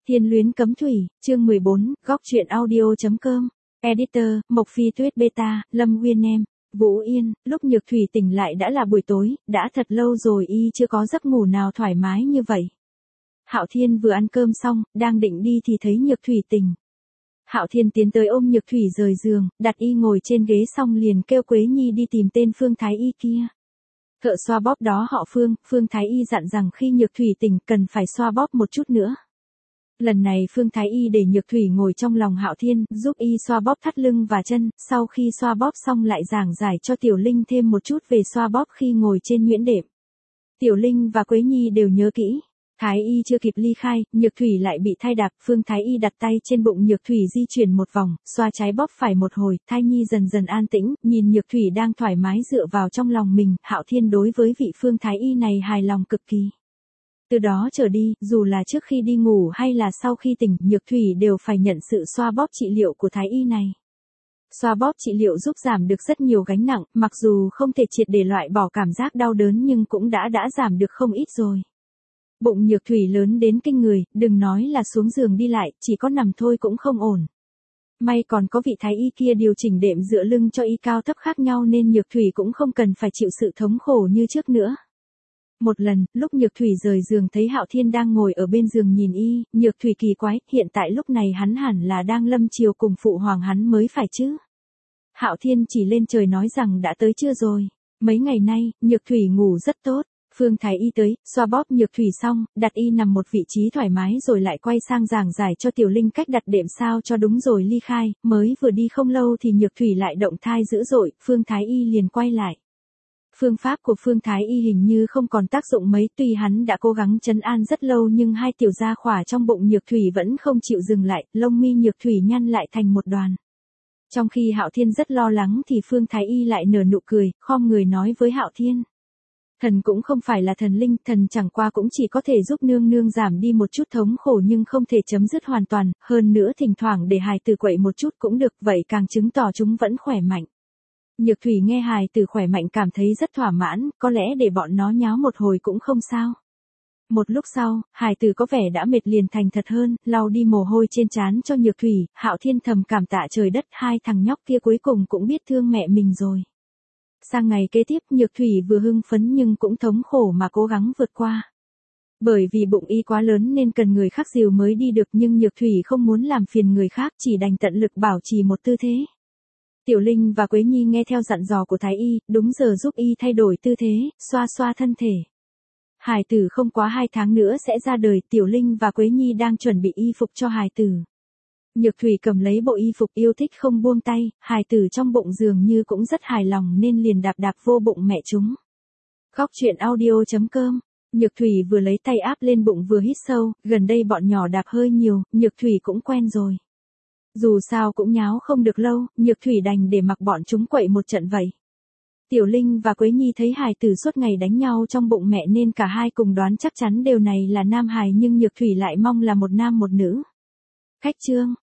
Thiên luyến cấm thủy, chương 14, góc truyện audio.com. Editor, Mộc Phi Tuyết Beta, Lâm Nguyên Em. Vũ Yên, lúc Nhược Thủy tỉnh lại đã là buổi tối, đã thật lâu rồi y chưa có giấc ngủ nào thoải mái như vậy. Hạo Thiên vừa ăn cơm xong, đang định đi thì thấy Nhược Thủy tỉnh. Hạo Thiên tiến tới ôm Nhược Thủy rời giường, đặt y ngồi trên ghế xong liền kêu Quế Nhi đi tìm tên Phương Thái Y kia. Thợ xoa bóp đó họ Phương Thái Y dặn rằng khi Nhược Thủy tỉnh cần phải xoa bóp một chút nữa. Lần này Phương Thái Y để Nhược Thủy ngồi trong lòng Hạo Thiên, giúp y xoa bóp thắt lưng và chân, sau khi xoa bóp xong lại giảng giải cho Tiểu Linh thêm một chút về xoa bóp khi ngồi trên nhuyễn đệm. Tiểu Linh và Quế Nhi đều nhớ kỹ. Thái Y chưa kịp ly khai, Nhược Thủy lại bị thai đạp, Phương Thái Y đặt tay trên bụng Nhược Thủy di chuyển một vòng, xoa trái bóp phải một hồi, thai nhi dần dần an tĩnh, nhìn Nhược Thủy đang thoải mái dựa vào trong lòng mình, Hạo Thiên đối với vị Phương Thái Y này hài lòng cực kỳ. Từ đó trở đi, dù là trước khi đi ngủ hay là sau khi tỉnh, Nhược Thủy đều phải nhận sự xoa bóp trị liệu của Thái Y này. Xoa bóp trị liệu giúp giảm được rất nhiều gánh nặng, mặc dù không thể triệt để loại bỏ cảm giác đau đớn nhưng cũng đã giảm được không ít rồi. Bụng Nhược Thủy lớn đến kinh người, đừng nói là xuống giường đi lại, chỉ có nằm thôi cũng không ổn. May còn có vị Thái Y kia điều chỉnh đệm dựa lưng cho y cao thấp khác nhau nên Nhược Thủy cũng không cần phải chịu sự thống khổ như trước nữa. Một lần, lúc Nhược Thủy rời giường thấy Hạo Thiên đang ngồi ở bên giường nhìn y, Nhược Thủy kỳ quái, hiện tại lúc này hắn hẳn là đang lâm chiều cùng phụ hoàng hắn mới phải chứ. Hạo Thiên chỉ lên trời nói rằng đã tới chưa rồi. Mấy ngày nay, Nhược Thủy ngủ rất tốt. Phương Thái Y tới, xoa bóp Nhược Thủy xong, đặt y nằm một vị trí thoải mái rồi lại quay sang giảng giải cho Tiểu Linh cách đặt đệm sao cho đúng rồi ly khai, mới vừa đi không lâu thì Nhược Thủy lại động thai dữ dội, Phương Thái Y liền quay lại. Phương pháp của Phương Thái Y hình như không còn tác dụng mấy, tuy hắn đã cố gắng trấn an rất lâu nhưng hai tiểu gia khỏa trong bụng Nhược Thủy vẫn không chịu dừng lại, lông mi Nhược Thủy nhăn lại thành một đoàn. Trong khi Hạo Thiên rất lo lắng thì Phương Thái Y lại nở nụ cười, khom người nói với Hạo Thiên. Thần cũng không phải là thần linh, thần chẳng qua cũng chỉ có thể giúp nương nương giảm đi một chút thống khổ nhưng không thể chấm dứt hoàn toàn, hơn nữa thỉnh thoảng để hài tử quậy một chút cũng được, vậy càng chứng tỏ chúng vẫn khỏe mạnh. Nhược Thủy nghe hài tử khỏe mạnh cảm thấy rất thỏa mãn, có lẽ để bọn nó nháo một hồi cũng không sao. Một lúc sau, hài tử có vẻ đã mệt liền thành thật hơn, lau đi mồ hôi trên trán cho Nhược Thủy, Hạo Thiên thầm cảm tạ trời đất, hai thằng nhóc kia cuối cùng cũng biết thương mẹ mình rồi. Sang ngày kế tiếp Nhược Thủy vừa hưng phấn nhưng cũng thống khổ mà cố gắng vượt qua. Bởi vì bụng y quá lớn nên cần người khác dìu mới đi được nhưng Nhược Thủy không muốn làm phiền người khác chỉ đành tận lực bảo trì một tư thế. Tiểu Linh và Quế Nhi nghe theo dặn dò của Thái Y, đúng giờ giúp y thay đổi tư thế, xoa xoa thân thể. Hài tử không quá 2 tháng nữa sẽ ra đời, Tiểu Linh và Quế Nhi đang chuẩn bị y phục cho hài tử. Nhược Thủy cầm lấy bộ y phục yêu thích không buông tay, hài tử trong bụng dường như cũng rất hài lòng nên liền đạp vô bụng mẹ chúng. Góc truyện audio.com. Nhược Thủy vừa lấy tay áp lên bụng vừa hít sâu, gần đây bọn nhỏ đạp hơi nhiều, Nhược Thủy cũng quen rồi. Dù sao cũng nháo không được lâu, Nhược Thủy đành để mặc bọn chúng quậy một trận vậy. Tiểu Linh và Quế Nhi thấy hài tử suốt ngày đánh nhau trong bụng mẹ nên cả hai cùng đoán chắc chắn điều này là nam hài nhưng Nhược Thủy lại mong là một nam một nữ. Khách trương.